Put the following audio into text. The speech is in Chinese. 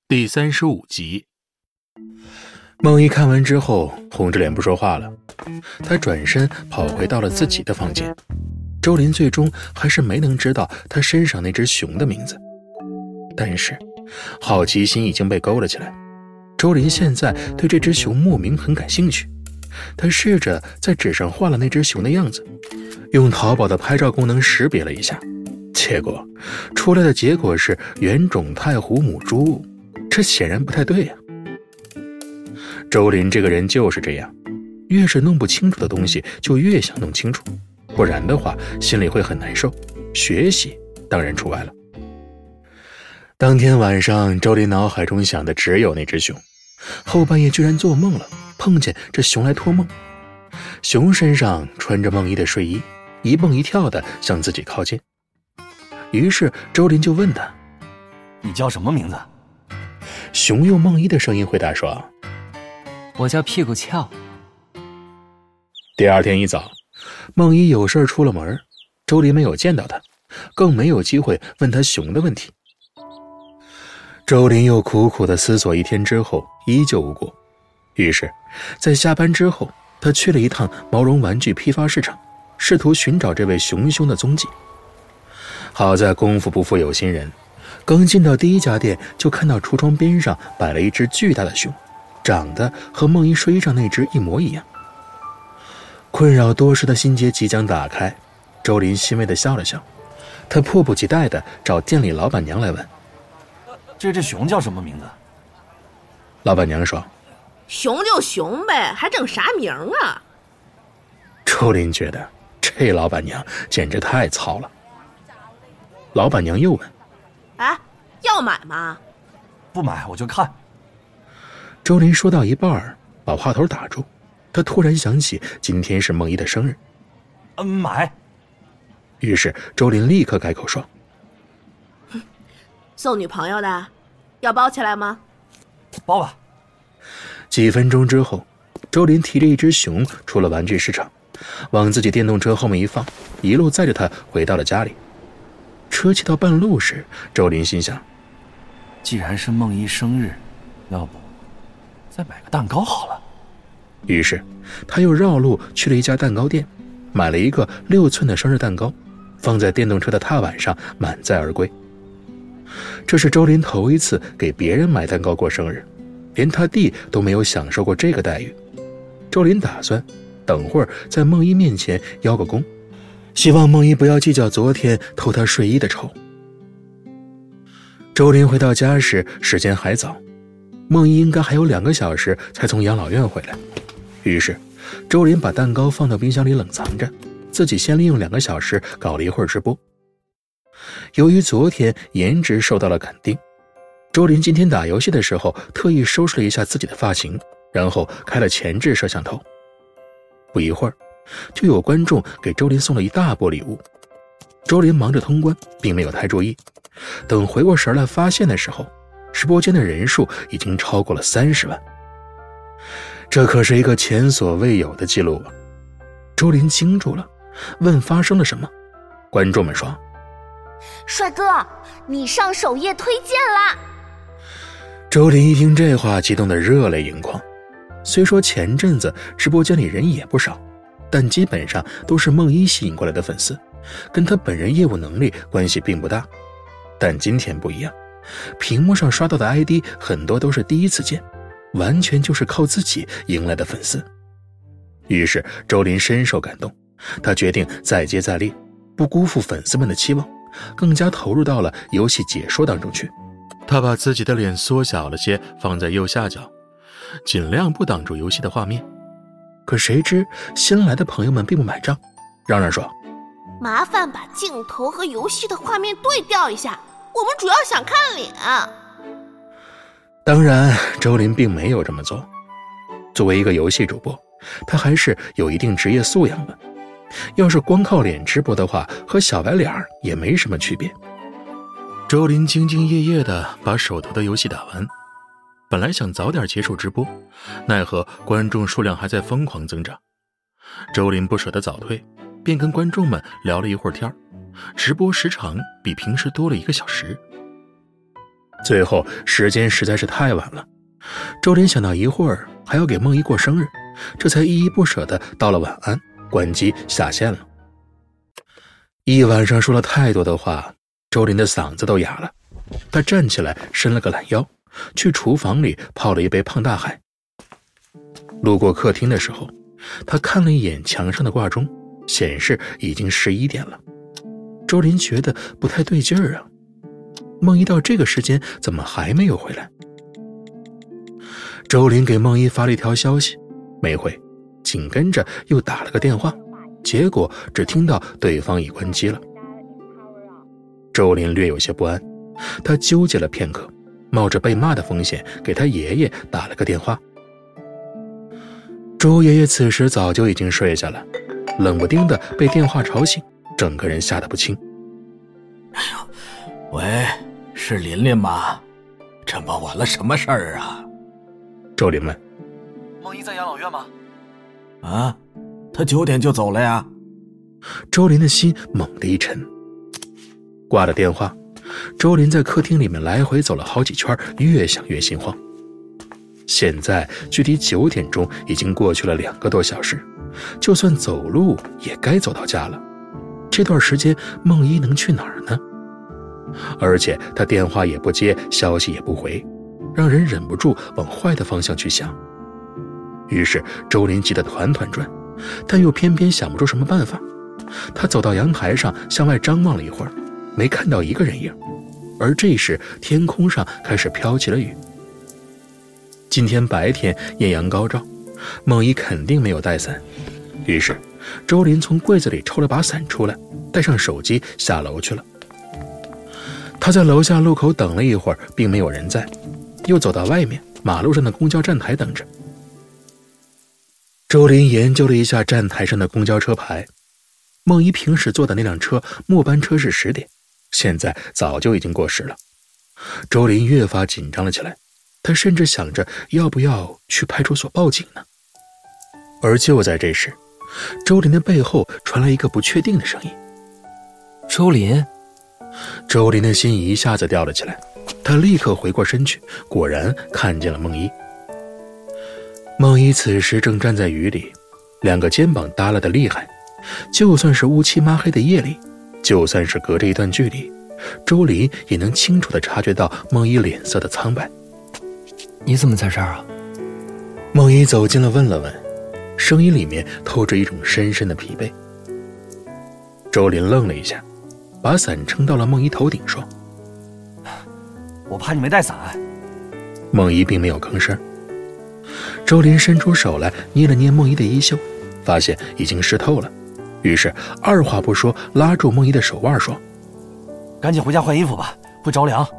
第35集。梦一看完之后红着脸不说话了，他转身跑回到了自己的房间。周林最终还是没能知道他身上那只熊的名字，但是好奇心已经被勾了起来。周林现在对这只熊莫名很感兴趣，他试着在纸上画了那只熊的样子，用淘宝的拍照功能识别了一下，结果出来的结果是原种太湖母猪，这显然不太对呀。周林这个人就是这样，越是弄不清楚的东西就越想弄清楚，不然的话心里会很难受，学习当然除外了。当天晚上，周林脑海中想的只有那只熊，后半夜居然做梦了，碰见这熊来托梦。熊身上穿着梦衣的睡衣，一蹦一跳的向自己靠近。于是周林就问他： 你叫什么名字？ 熊用梦衣的声音回答说： 我叫屁股翘。 第二天一早，梦一有事出了门，周林没有见到他，更没有机会问他熊的问题。周林又苦苦地思索一天之后，依旧无果。于是在下班之后，他去了一趟毛绒玩具批发市场，试图寻找这位熊兄的踪迹。好在功夫不负有心人，刚进到第一家店，就看到橱窗边上摆了一只巨大的熊，长得和梦一睡衣上那只一模一样。困扰多时的心结即将打开，周林欣慰地笑了笑，他迫不及待地找店里老板娘来问： 这只熊叫什么名字？ 老板娘说： 熊就熊呗，还整啥名啊？ 周林觉得这老板娘简直太糙了。老板娘又问： 哎，要买吗？ 不买我就看。 周林说到一半把话头打住，他突然想起今天是梦一的生日。 买。 于是周林立刻改口说： 送女朋友的，要包起来吗？ 包吧。 几分钟之后，周林提着一只熊出了玩具市场，往自己电动车后面一放，一路载着他回到了家里。车骑到半路时，周林心想： 既然是梦一生日，要不再买个蛋糕好了。 于是他又绕路去了一家蛋糕店，买了一个6寸的生日蛋糕，放在电动车的踏板上，满载而归。这是周林头一次给别人买蛋糕过生日，连他弟都没有享受过这个待遇。周林打算等会儿在梦一面前邀个功，希望梦一不要计较昨天偷他睡衣的仇。周林回到家时时间还早，梦一应该还有2个小时才从养老院回来。于是周林把蛋糕放到冰箱里冷藏着，自己先利用2个小时搞了一会儿直播。由于昨天颜值受到了肯定，周林今天打游戏的时候特意收拾了一下自己的发型，然后开了前置摄像头。不一会儿就有观众给周林送了一大波礼物。周林忙着通关，并没有太注意，等回过神来发现的时候，直播间的人数已经超过了30万。这可是一个前所未有的记录啊！周林惊住了，问发生了什么。观众们说： 帅哥，你上首页推荐啦！ 周林一听这话，激动得热泪盈眶。虽说前阵子直播间里人也不少，但基本上都是梦一吸引过来的粉丝，跟他本人业务能力关系并不大。但今天不一样，屏幕上刷到的 ID 很多都是第一次见，完全就是靠自己迎来的粉丝。于是周林深受感动，他决定再接再厉，不辜负粉丝们的期望，更加投入到了游戏解说当中去。他把自己的脸缩小了些，放在右下角，尽量不挡住游戏的画面。可谁知新来的朋友们并不买账，嚷嚷说： 麻烦把镜头和游戏的画面对调一下，我们主要想看脸。 当然周林并没有这么做，作为一个游戏主播，他还是有一定职业素养的，要是光靠脸直播的话，和小白脸也没什么区别。周林兢兢业业地把手头的游戏打完，本来想早点结束直播，奈何观众数量还在疯狂增长。周林不舍得早退，便跟观众们聊了一会儿天，直播时长比平时多了1个小时。 最后时间实在是太晚了，周林想到一会儿还要给梦怡过生日，这才依依不舍地道了晚安，关机下线了。一晚上说了太多的话，周林的嗓子都哑了。他站起来伸了个懒腰，去厨房里泡了一杯胖大海。路过客厅的时候，他看了一眼墙上的挂钟，显示已经11点了。周林觉得不太对劲儿啊，梦怡到这个时间怎么还没有回来？周林给梦怡发了一条消息，没回，紧跟着又打了个电话，结果只听到对方已关机了。周林略有些不安，他纠结了片刻，冒着被骂的风险给他爷爷打了个电话。周爷爷此时早就已经睡下了，冷不丁的被电话吵醒，整个人吓得不轻。 哎呦，喂，是琳琳吗？这么晚了，什么事儿啊？ 周林问。 梦怡在养老院吗？ 啊，她9点就走了呀。 周林的心猛地一沉。挂了电话，周林在客厅里面来回走了好几圈，越想越心慌。现在距离9点钟已经过去了2个多小时，就算走路也该走到家了。这段时间梦怡能去哪儿呢？而且他电话也不接，消息也不回，让人忍不住往坏的方向去想。于是周林急得团团转，但又偏偏想不出什么办法。他走到阳台上，向外张望了一会儿，没看到一个人影。而这时天空上开始飘起了雨。今天白天艳阳高照，梦怡肯定没有带伞，于是周林从柜子里抽了把伞出来，带上手机下楼去了。他在楼下路口等了一会儿，并没有人在，又走到外面马路上的公交站台等着。周林研究了一下站台上的公交车牌，梦怡平时坐的那辆车末班车是10点，现在早就已经过时了。周林越发紧张了起来，他甚至想着要不要去派出所报警呢。而就在这时，周林的背后传来一个不确定的声音。 周林。 周林的心一下子吊了起来，他立刻回过身去，果然看见了梦怡。梦怡此时正站在雨里，2个肩膀耷拉得厉害，就算是乌漆抹黑的夜里，就算是隔着一段距离，周林也能清楚地察觉到梦怡脸色的苍白。 你怎么在这儿啊？ 梦怡走近了问了问，声音里面透着一种深深的疲惫。周林愣了一下，把伞撑到了梦怡头顶说： 我怕你没带伞。 梦怡并没有吭声。周林伸出手来捏了捏梦怡的衣袖，发现已经湿透了，于是二话不说拉住梦怡的手腕说： 赶紧回家换衣服吧，会着凉。